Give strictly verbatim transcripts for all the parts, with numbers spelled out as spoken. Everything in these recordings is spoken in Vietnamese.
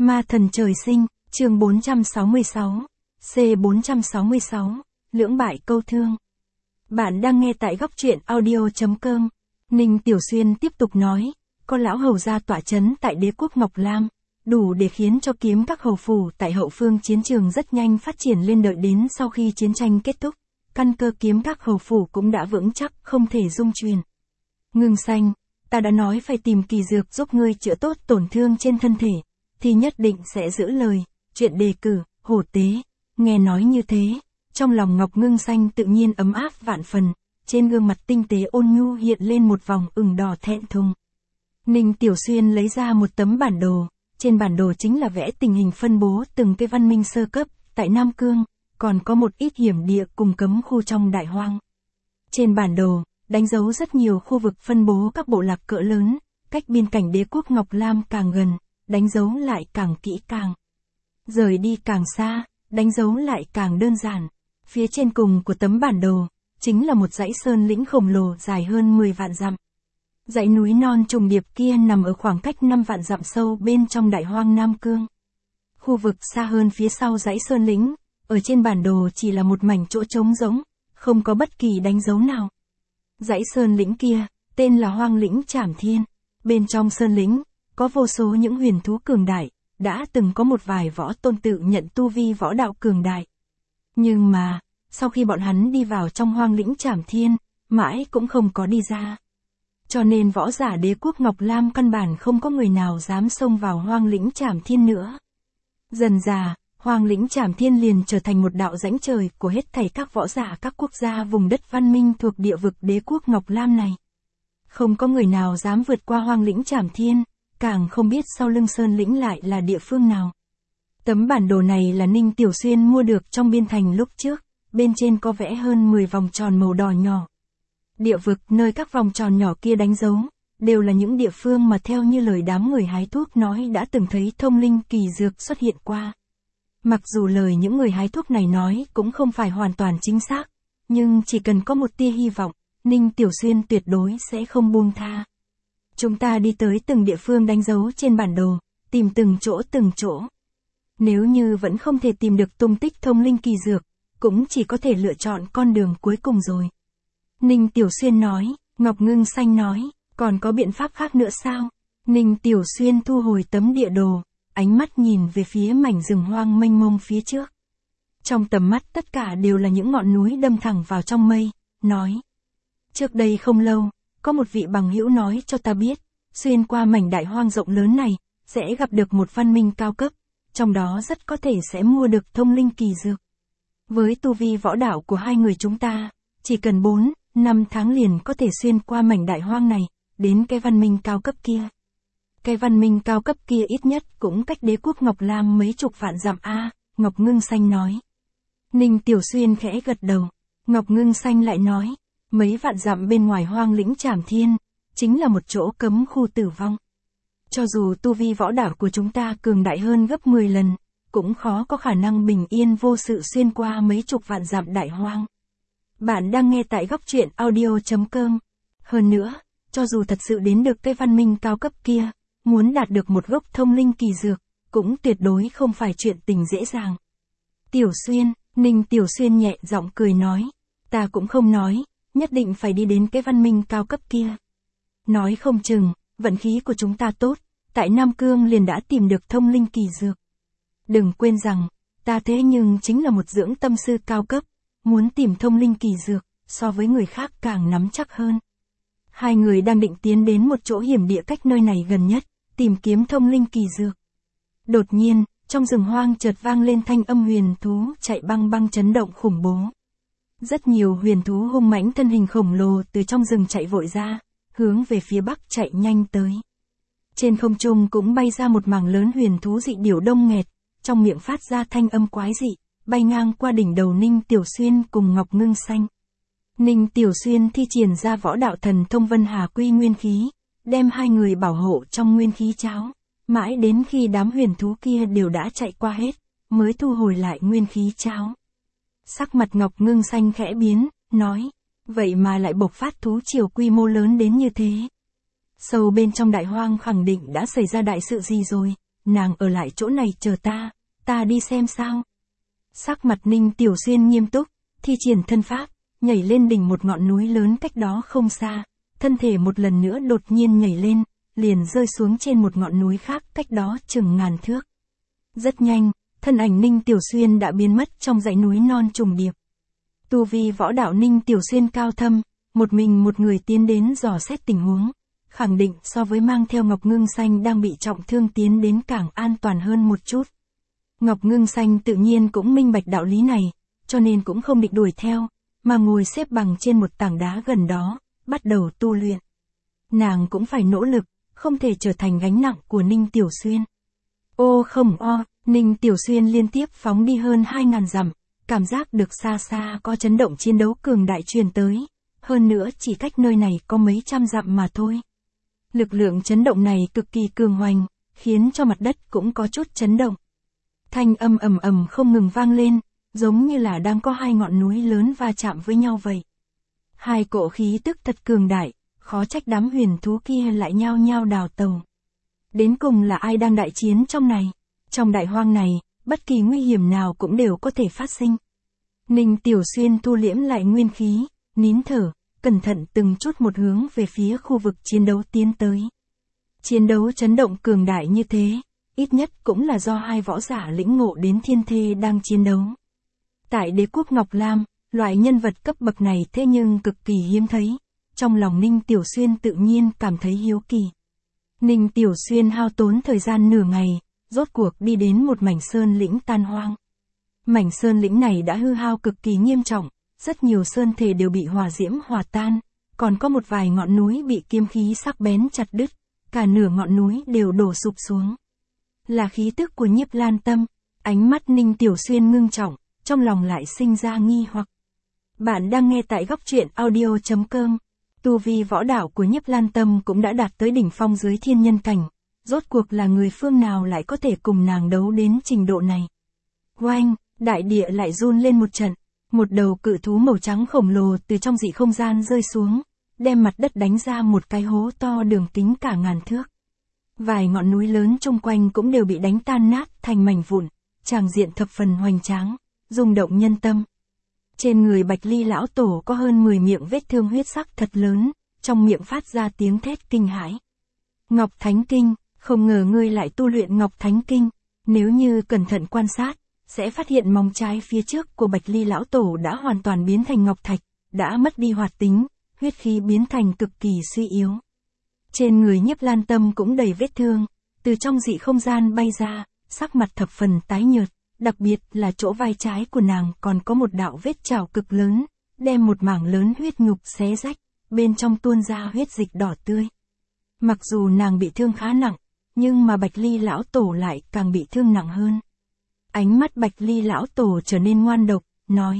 Ma thần trời sinh, chương bốn trăm sáu mươi sáu, C bốn trăm sáu mươi sáu, lưỡng bại câu thương. Bạn đang nghe tại góc truyện audio.com. Ninh Tiểu Xuyên tiếp tục nói, có lão hầu gia tọa chấn tại đế quốc Ngọc Lam, đủ để khiến cho kiếm các hầu phủ tại hậu phương chiến trường rất nhanh phát triển lên, đợi đến sau khi chiến tranh kết thúc, căn cơ kiếm các hầu phủ cũng đã vững chắc, không thể dung chuyển. Ngưng Xanh, ta đã nói phải tìm kỳ dược giúp ngươi chữa tốt tổn thương trên thân thể, thì nhất định sẽ giữ lời. Chuyện đề cử, hổ tế. Nghe nói như thế, trong lòng Ngọc Ngưng Xanh tự nhiên ấm áp vạn phần, trên gương mặt tinh tế ôn nhu hiện lên một vòng ửng đỏ thẹn thùng. Ninh Tiểu Xuyên lấy ra một tấm bản đồ, trên bản đồ chính là vẽ tình hình phân bố từng cái văn minh sơ cấp tại Nam Cương, còn có một ít hiểm địa cùng cấm khu trong Đại Hoang. Trên bản đồ, đánh dấu rất nhiều khu vực phân bố các bộ lạc cỡ lớn, cách biên cảnh đế quốc Ngọc Lam càng gần, đánh dấu lại càng kỹ càng. Rời đi càng xa, đánh dấu lại càng đơn giản. Phía trên cùng của tấm bản đồ, chính là một dãy sơn lĩnh khổng lồ dài hơn mười vạn dặm. Dãy núi non trùng điệp kia nằm ở khoảng cách năm vạn dặm sâu bên trong Đại Hoang Nam Cương. Khu vực xa hơn phía sau dãy sơn lĩnh, ở trên bản đồ chỉ là một mảnh chỗ trống rỗng, không có bất kỳ đánh dấu nào. Dãy sơn lĩnh kia, tên là Hoang lĩnh Trảm Thiên. Bên trong sơn lĩnh, có vô số những huyền thú cường đại, đã từng có một vài võ tôn tự nhận tu vi võ đạo cường đại. Nhưng mà, sau khi bọn hắn đi vào trong Hoang lĩnh Trảm Thiên, mãi cũng không có đi ra. Cho nên võ giả đế quốc Ngọc Lam căn bản không có người nào dám xông vào Hoang lĩnh Trảm Thiên nữa. Dần dà, Hoang lĩnh Trảm Thiên liền trở thành một đạo rãnh trời của hết thảy các võ giả các quốc gia vùng đất văn minh thuộc địa vực đế quốc Ngọc Lam này. Không có người nào dám vượt qua Hoang lĩnh Trảm Thiên, càng không biết sau lưng sơn lĩnh lại là địa phương nào. Tấm bản đồ này là Ninh Tiểu Xuyên mua được trong biên thành lúc trước, bên trên có vẽ hơn mười vòng tròn màu đỏ nhỏ. Địa vực nơi các vòng tròn nhỏ kia đánh dấu, đều là những địa phương mà theo như lời đám người hái thuốc nói đã từng thấy thông linh kỳ dược xuất hiện qua. Mặc dù lời những người hái thuốc này nói cũng không phải hoàn toàn chính xác, nhưng chỉ cần có một tia hy vọng, Ninh Tiểu Xuyên tuyệt đối sẽ không buông tha. Chúng ta đi tới từng địa phương đánh dấu trên bản đồ, tìm từng chỗ từng chỗ. Nếu như vẫn không thể tìm được tung tích thông linh kỳ dược, cũng chỉ có thể lựa chọn con đường cuối cùng rồi. Ninh Tiểu Xuyên nói. Ngọc Ngưng Xanh nói, còn có biện pháp khác nữa sao? Ninh Tiểu Xuyên thu hồi tấm địa đồ, ánh mắt nhìn về phía mảnh rừng hoang mênh mông phía trước. Trong tầm mắt tất cả đều là những ngọn núi đâm thẳng vào trong mây, nói. Trước đây không lâu, có một vị bằng hữu nói cho ta biết, xuyên qua mảnh đại hoang rộng lớn này, sẽ gặp được một văn minh cao cấp, trong đó rất có thể sẽ mua được thông linh kỳ dược. Với tu vi võ đạo của hai người chúng ta, chỉ cần bốn, năm tháng liền có thể xuyên qua mảnh đại hoang này, đến cái văn minh cao cấp kia. Cái văn minh cao cấp kia ít nhất cũng cách đế quốc Ngọc Lam mấy chục vạn dặm a, Ngọc Ngưng Xanh nói. Ninh Tiểu Xuyên khẽ gật đầu, Ngọc Ngưng Xanh lại nói, mấy vạn dặm bên ngoài Hoang lĩnh Trảm Thiên, chính là một chỗ cấm khu tử vong. Cho dù tu vi võ đạo của chúng ta cường đại hơn gấp mười lần, cũng khó có khả năng bình yên vô sự xuyên qua mấy chục vạn dặm đại hoang. Bạn đang nghe tại góc truyện audio.com. Hơn nữa, cho dù thật sự đến được cái văn minh cao cấp kia, muốn đạt được một gốc thông linh kỳ dược, cũng tuyệt đối không phải chuyện tình dễ dàng. Tiểu Xuyên, Ninh Tiểu Xuyên nhẹ giọng cười nói, ta cũng không nói, nhất định phải đi đến cái văn minh cao cấp kia. Nói không chừng, vận khí của chúng ta tốt, tại Nam Cương liền đã tìm được thông linh kỳ dược. Đừng quên rằng, ta thế nhưng chính là một dưỡng tâm sư cao cấp, muốn tìm thông linh kỳ dược, so với người khác càng nắm chắc hơn. Hai người đang định tiến đến một chỗ hiểm địa cách nơi này gần nhất, tìm kiếm thông linh kỳ dược. Đột nhiên, trong rừng hoang chợt vang lên thanh âm huyền thú chạy băng băng chấn động khủng bố. Rất nhiều huyền thú hung mãnh thân hình khổng lồ từ trong rừng chạy vội ra, hướng về phía bắc chạy nhanh tới. Trên không trung cũng bay ra một mảng lớn huyền thú dị điểu đông nghẹt, trong miệng phát ra thanh âm quái dị, bay ngang qua đỉnh đầu Ninh Tiểu Xuyên cùng Ngọc Ngưng Xanh. Ninh Tiểu Xuyên thi triển ra võ đạo thần thông Vân Hà Quy nguyên khí, đem hai người bảo hộ trong nguyên khí cháo, mãi đến khi đám huyền thú kia đều đã chạy qua hết, mới thu hồi lại nguyên khí cháo. Sắc mặt Ngọc Ngưng Xanh khẽ biến, nói, vậy mà lại bộc phát thú triều quy mô lớn đến như thế. Sâu bên trong đại hoang khẳng định đã xảy ra đại sự gì rồi, nàng ở lại chỗ này chờ ta, ta đi xem sao. Sắc mặt Ninh Tiểu Xuyên nghiêm túc, thi triển thân pháp, nhảy lên đỉnh một ngọn núi lớn cách đó không xa, thân thể một lần nữa đột nhiên nhảy lên, liền rơi xuống trên một ngọn núi khác cách đó chừng ngàn thước. Rất nhanh, thân ảnh Ninh Tiểu Xuyên đã biến mất trong dãy núi non trùng điệp. Tu vi võ đạo Ninh Tiểu Xuyên cao thâm, một mình một người tiến đến dò xét tình huống, khẳng định so với mang theo Ngọc Ngưng Xanh đang bị trọng thương tiến đến càng an toàn hơn một chút. Ngọc Ngưng Xanh tự nhiên cũng minh bạch đạo lý này, cho nên cũng không định đuổi theo, mà ngồi xếp bằng trên một tảng đá gần đó, bắt đầu tu luyện. Nàng cũng phải nỗ lực, không thể trở thành gánh nặng của Ninh Tiểu Xuyên. Ô không o, Ninh Tiểu Xuyên liên tiếp phóng đi hơn hai ngàn dặm, cảm giác được xa xa có chấn động chiến đấu cường đại truyền tới, hơn nữa chỉ cách nơi này có mấy trăm dặm mà thôi. Lực lượng chấn động này cực kỳ cường hoành, khiến cho mặt đất cũng có chút chấn động. Thanh âm ầm ầm không ngừng vang lên, giống như là đang có hai ngọn núi lớn va chạm với nhau vậy. Hai cỗ khí tức thật cường đại, khó trách đám huyền thú kia lại nhao nhao đào tàu. Đến cùng là ai đang đại chiến trong này? Trong đại hoang này, bất kỳ nguy hiểm nào cũng đều có thể phát sinh. Ninh Tiểu Xuyên thu liễm lại nguyên khí, nín thở, cẩn thận từng chút một hướng về phía khu vực chiến đấu tiến tới. Chiến đấu chấn động cường đại như thế, ít nhất cũng là do hai võ giả lĩnh ngộ đến thiên thê đang chiến đấu. Tại đế quốc Ngọc Lam, loại nhân vật cấp bậc này thế nhưng cực kỳ hiếm thấy, trong lòng Ninh Tiểu Xuyên tự nhiên cảm thấy hiếu kỳ. Ninh Tiểu Xuyên hao tốn thời gian nửa ngày, rốt cuộc đi đến một mảnh sơn lĩnh tan hoang. Mảnh sơn lĩnh này đã hư hao cực kỳ nghiêm trọng, rất nhiều sơn thể đều bị hỏa diễm hòa tan, còn có một vài ngọn núi bị kiếm khí sắc bén chặt đứt, cả nửa ngọn núi đều đổ sụp xuống. Là khí tức của Nhiếp Lan Tâm, ánh mắt Ninh Tiểu Xuyên ngưng trọng, trong lòng lại sinh ra nghi hoặc. Bạn đang nghe tại góc truyện audio chấm com. Tu vi võ đạo của Nhiếp Lan Tâm cũng đã đạt tới đỉnh phong dưới thiên nhân cảnh, rốt cuộc là người phương nào lại có thể cùng nàng đấu đến trình độ này. Oanh, đại địa lại run lên một trận, một đầu cự thú màu trắng khổng lồ từ trong dị không gian rơi xuống, đem mặt đất đánh ra một cái hố to đường kính cả ngàn thước. Vài ngọn núi lớn chung quanh cũng đều bị đánh tan nát thành mảnh vụn, tràng diện thập phần hoành tráng, rung động nhân tâm. Trên người Bạch Ly lão tổ có hơn mười miệng vết thương huyết sắc thật lớn, trong miệng phát ra tiếng thét kinh hãi. Ngọc Thánh Kinh, không ngờ ngươi lại tu luyện Ngọc Thánh Kinh, nếu như cẩn thận quan sát, sẽ phát hiện móng trái phía trước của Bạch Ly lão tổ đã hoàn toàn biến thành ngọc thạch, đã mất đi hoạt tính, huyết khí biến thành cực kỳ suy yếu. Trên người Nhiếp Lan Tâm cũng đầy vết thương, từ trong dị không gian bay ra, sắc mặt thập phần tái nhợt, đặc biệt là chỗ vai trái của nàng còn có một đạo vết trào cực lớn, đem một mảng lớn huyết nhục xé rách, bên trong tuôn ra huyết dịch đỏ tươi. Mặc dù nàng bị thương khá nặng, nhưng mà Bạch Ly lão tổ lại càng bị thương nặng hơn. Ánh mắt Bạch Ly lão tổ trở nên ngoan độc, nói: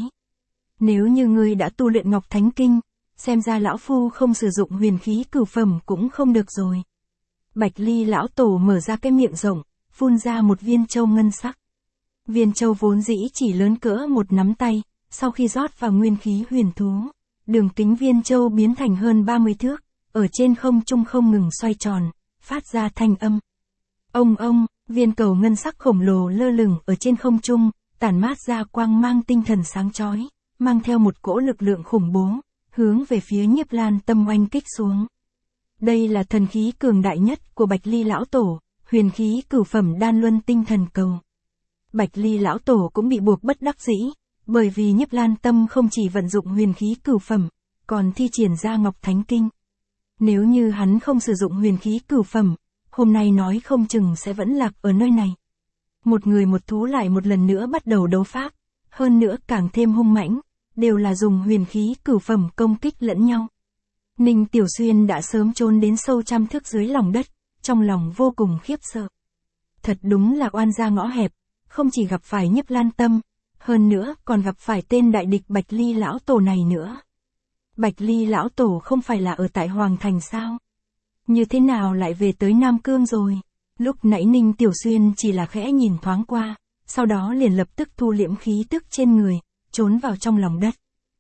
nếu như ngươi đã tu luyện Ngọc Thánh Kinh, xem ra lão phu không sử dụng huyền khí cửu phẩm cũng không được rồi. Bạch Ly lão tổ mở ra cái miệng rộng, phun ra một viên châu ngân sắc. Viên châu vốn dĩ chỉ lớn cỡ một nắm tay, sau khi rót vào nguyên khí huyền thú, đường kính viên châu biến thành hơn ba mươi thước, ở trên không trung không ngừng xoay tròn, phát ra thanh âm. Ông ông, viên cầu ngân sắc khổng lồ lơ lửng ở trên không trung, tản mát ra quang mang tinh thần sáng chói, mang theo một cỗ lực lượng khủng bố, hướng về phía Nhiếp Lan Tâm oanh kích xuống. Đây là thần khí cường đại nhất của Bạch Ly lão tổ, huyền khí cửu phẩm đan luân tinh thần cầu. Bạch Ly lão tổ cũng bị buộc bất đắc dĩ, bởi vì Nhiếp Lan Tâm không chỉ vận dụng huyền khí cửu phẩm, còn thi triển ra Ngọc Thánh Kinh. Nếu như hắn không sử dụng huyền khí cửu phẩm, hôm nay nói không chừng sẽ vẫn lạc ở nơi này. Một người một thú lại một lần nữa bắt đầu đấu pháp, hơn nữa càng thêm hung mãnh, đều là dùng huyền khí cửu phẩm công kích lẫn nhau. Ninh Tiểu Xuyên đã sớm trốn đến sâu trăm thước dưới lòng đất, trong lòng vô cùng khiếp sợ. Thật đúng là oan gia ngõ hẹp, không chỉ gặp phải Nhiếp Lan Tâm, hơn nữa còn gặp phải tên đại địch Bạch Ly lão tổ này nữa. Bạch Ly lão tổ không phải là ở tại Hoàng Thành sao? Như thế nào lại về tới Nam Cương rồi? Lúc nãy Ninh Tiểu Xuyên chỉ là khẽ nhìn thoáng qua, sau đó liền lập tức thu liễm khí tức trên người, trốn vào trong lòng đất.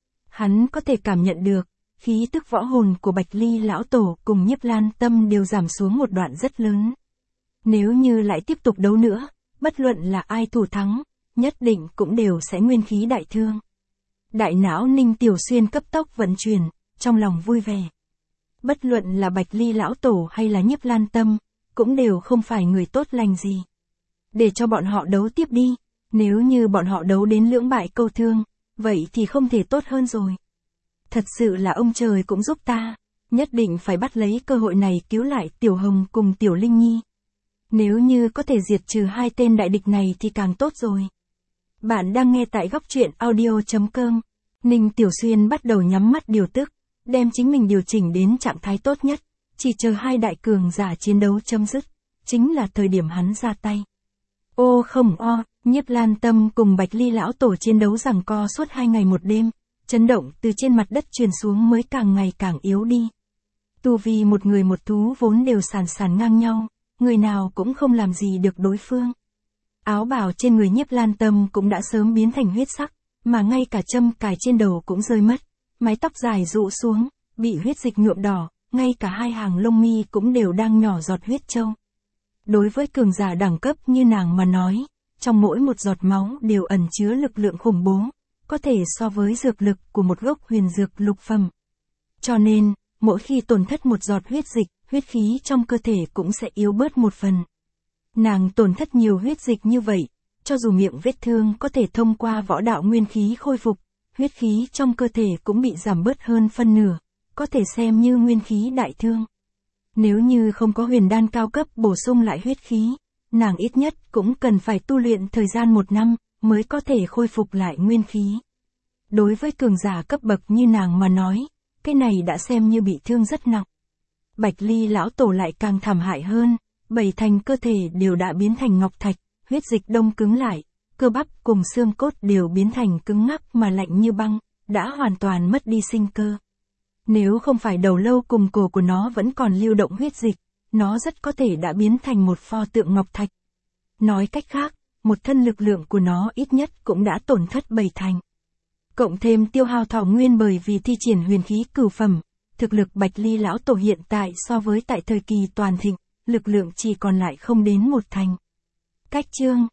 Hắn có thể cảm nhận được, khí tức võ hồn của Bạch Ly lão tổ cùng Nhiếp Lan Tâm đều giảm xuống một đoạn rất lớn. Nếu như lại tiếp tục đấu nữa, bất luận là ai thủ thắng, nhất định cũng đều sẽ nguyên khí đại thương. Đại não Ninh Tiểu Xuyên cấp tốc vận chuyển, trong lòng vui vẻ. Bất luận là Bạch Ly lão tổ hay là Nhiếp Lan Tâm, cũng đều không phải người tốt lành gì. Để cho bọn họ đấu tiếp đi, nếu như bọn họ đấu đến lưỡng bại câu thương, vậy thì không thể tốt hơn rồi. Thật sự là ông trời cũng giúp ta, nhất định phải bắt lấy cơ hội này cứu lại Tiểu Hồng cùng Tiểu Linh Nhi. Nếu như có thể diệt trừ hai tên đại địch này thì càng tốt rồi. Bạn đang nghe tại góc truyện audio.com. Ninh Tiểu Xuyên bắt đầu nhắm mắt điều tức, đem chính mình điều chỉnh đến trạng thái tốt nhất, chỉ chờ hai đại cường giả chiến đấu chấm dứt, chính là thời điểm hắn ra tay. Ô không o, Nhiếp Lan Tâm cùng Bạch Ly lão tổ chiến đấu giằng co suốt hai ngày một đêm, chấn động từ trên mặt đất truyền xuống mới càng ngày càng yếu đi. Tu vi một người một thú vốn đều sàn sàn ngang nhau, người nào cũng không làm gì được đối phương. Áo bào trên người Nhiếp Lan Tâm cũng đã sớm biến thành huyết sắc, mà ngay cả châm cài trên đầu cũng rơi mất, mái tóc dài rũ xuống, bị huyết dịch nhuộm đỏ, ngay cả hai hàng lông mi cũng đều đang nhỏ giọt huyết châu. Đối với cường giả đẳng cấp như nàng mà nói, trong mỗi một giọt máu đều ẩn chứa lực lượng khủng bố, có thể so với dược lực của một gốc huyền dược lục phẩm. Cho nên, mỗi khi tổn thất một giọt huyết dịch, huyết khí trong cơ thể cũng sẽ yếu bớt một phần. Nàng tổn thất nhiều huyết dịch như vậy, cho dù miệng vết thương có thể thông qua võ đạo nguyên khí khôi phục, huyết khí trong cơ thể cũng bị giảm bớt hơn phân nửa, có thể xem như nguyên khí đại thương. Nếu như không có huyền đan cao cấp bổ sung lại huyết khí, nàng ít nhất cũng cần phải tu luyện thời gian một năm, mới có thể khôi phục lại nguyên khí. Đối với cường giả cấp bậc như nàng mà nói, cái này đã xem như bị thương rất nặng. Bạch Ly lão tổ lại càng thảm hại hơn, bảy thành cơ thể đều đã biến thành ngọc thạch, huyết dịch đông cứng lại, cơ bắp cùng xương cốt đều biến thành cứng ngắc mà lạnh như băng, đã hoàn toàn mất đi sinh cơ. Nếu không phải đầu lâu cùng cổ của nó vẫn còn lưu động huyết dịch, nó rất có thể đã biến thành một pho tượng ngọc thạch. Nói cách khác, một thân lực lượng của nó ít nhất cũng đã tổn thất bảy thành. Cộng thêm tiêu hao thọ nguyên bởi vì thi triển huyền khí cửu phẩm, thực lực Bạch Ly lão tổ hiện tại so với tại thời kỳ toàn thịnh, lực lượng chỉ còn lại không đến một thành. Cách chương